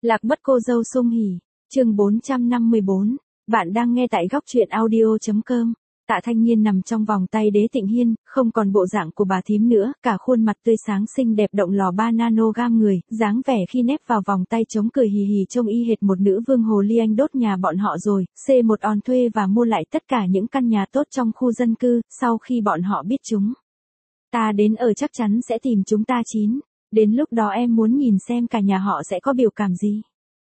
Lạc mất cô dâu sung hỉ, chương 454, bạn đang nghe tại góc truyện audio.com. Tạ Thanh Nhiên nằm trong vòng tay Đế Tịnh Hiên, không còn bộ dạng của bà thím nữa, cả khuôn mặt tươi sáng xinh đẹp động lò 3 nanogram người, dáng vẻ khi nép vào vòng tay chống cười hì hì trông y hệt một nữ vương hồ ly anh đốt nhà bọn họ rồi, C1 on thuê và mua lại tất cả những căn nhà tốt trong khu dân cư, sau khi bọn họ biết chúng ta đến ở chắc chắn sẽ tìm chúng ta chín. Đến lúc đó em muốn nhìn xem cả nhà họ sẽ có biểu cảm gì.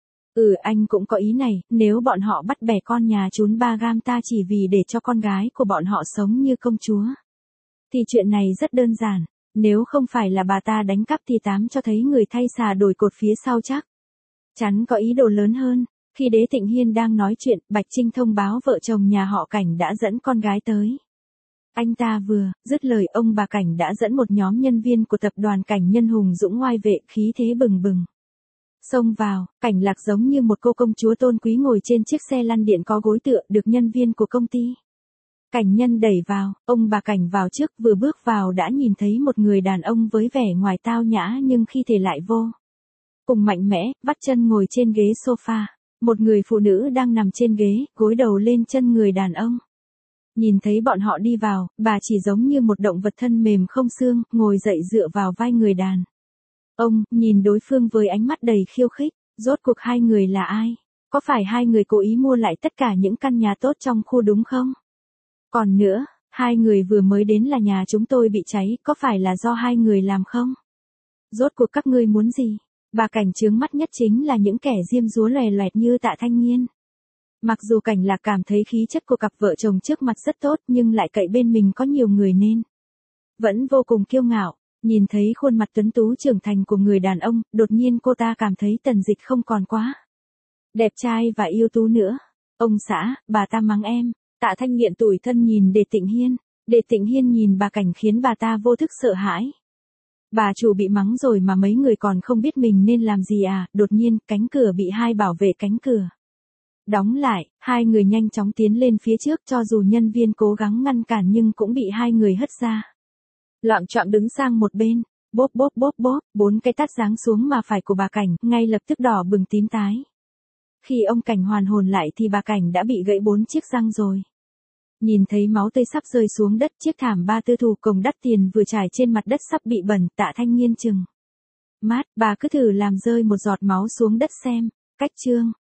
Anh cũng có ý này, nếu bọn họ bắt bẻ con nhà trún 3 gam ta chỉ vì để cho con gái của bọn họ sống như công chúa, thì chuyện này rất đơn giản, nếu không phải là bà ta đánh cắp thì tám cho thấy người thay xà đổi cột phía sau chắc chắn có ý đồ lớn hơn. Khi Đế Tịnh Hiên đang nói chuyện, Bạch Trinh thông báo vợ chồng nhà họ Cảnh đã dẫn con gái tới. Anh ta vừa dứt lời, ông bà Cảnh đã dẫn một nhóm nhân viên của tập đoàn Cảnh Nhân hùng dũng oai vệ, khí thế bừng bừng xông vào. Cảnh Lạc giống như một cô công chúa tôn quý ngồi trên chiếc xe lăn điện có gối tựa, được nhân viên của công ty Cảnh Nhân đẩy vào. Ông bà Cảnh vào trước, vừa bước vào đã nhìn thấy một người đàn ông với vẻ ngoài tao nhã nhưng khi thể lại vô cùng mạnh mẽ, vắt chân ngồi trên ghế sofa. Một người phụ nữ đang nằm trên ghế, gối đầu lên chân người đàn ông. Nhìn thấy bọn họ đi vào, bà chỉ giống như một động vật thân mềm không xương, ngồi dậy dựa vào vai người đàn ông, nhìn đối phương với ánh mắt đầy khiêu khích. Rốt cuộc hai người là ai? Có phải hai người cố ý mua lại tất cả những căn nhà tốt trong khu đúng không? Còn nữa, hai người vừa mới đến là nhà chúng tôi bị cháy, có phải là do hai người làm không? Rốt cuộc các ngươi muốn gì? Bà Cảnh chướng mắt nhất chính là những kẻ diêm dúa lòe loẹt như Tạ Thanh Nhiên. Mặc dù Cảnh Lạc cảm thấy khí chất của cặp vợ chồng trước mặt rất tốt, nhưng lại cậy bên mình có nhiều người nên vẫn vô cùng kiêu ngạo. Nhìn thấy khuôn mặt tuấn tú trưởng thành của người đàn ông, đột nhiên cô ta cảm thấy Tần Dịch không còn quá đẹp trai và ưu tú nữa. Ông xã, bà ta mắng em. Tạ Thanh Nghiện tủi thân nhìn Đế Tịnh Hiên. Đế Tịnh Hiên nhìn bà Cảnh khiến bà ta vô thức sợ hãi. Bà chủ bị mắng rồi mà mấy người còn không biết mình nên làm gì à? Đột nhiên, cánh cửa bị hai bảo vệ cánh cửa đóng lại, hai người nhanh chóng tiến lên phía trước, cho dù nhân viên cố gắng ngăn cản nhưng cũng bị hai người hất ra. Loạng choạng đứng sang một bên, bốp bốp bốp bốp, 4 cái tát giáng xuống mà phải của bà Cảnh, ngay lập tức đỏ bừng tím tái. Khi ông Cảnh hoàn hồn lại thì bà Cảnh đã bị gãy 4 chiếc răng rồi. Nhìn thấy máu tươi sắp rơi xuống đất, chiếc thảm ba tư thủ công đắt tiền vừa trải trên mặt đất sắp bị bẩn. Tạ Thanh Nhiên chừng mắt, bà cứ thử làm rơi một giọt máu xuống đất xem. Cách chương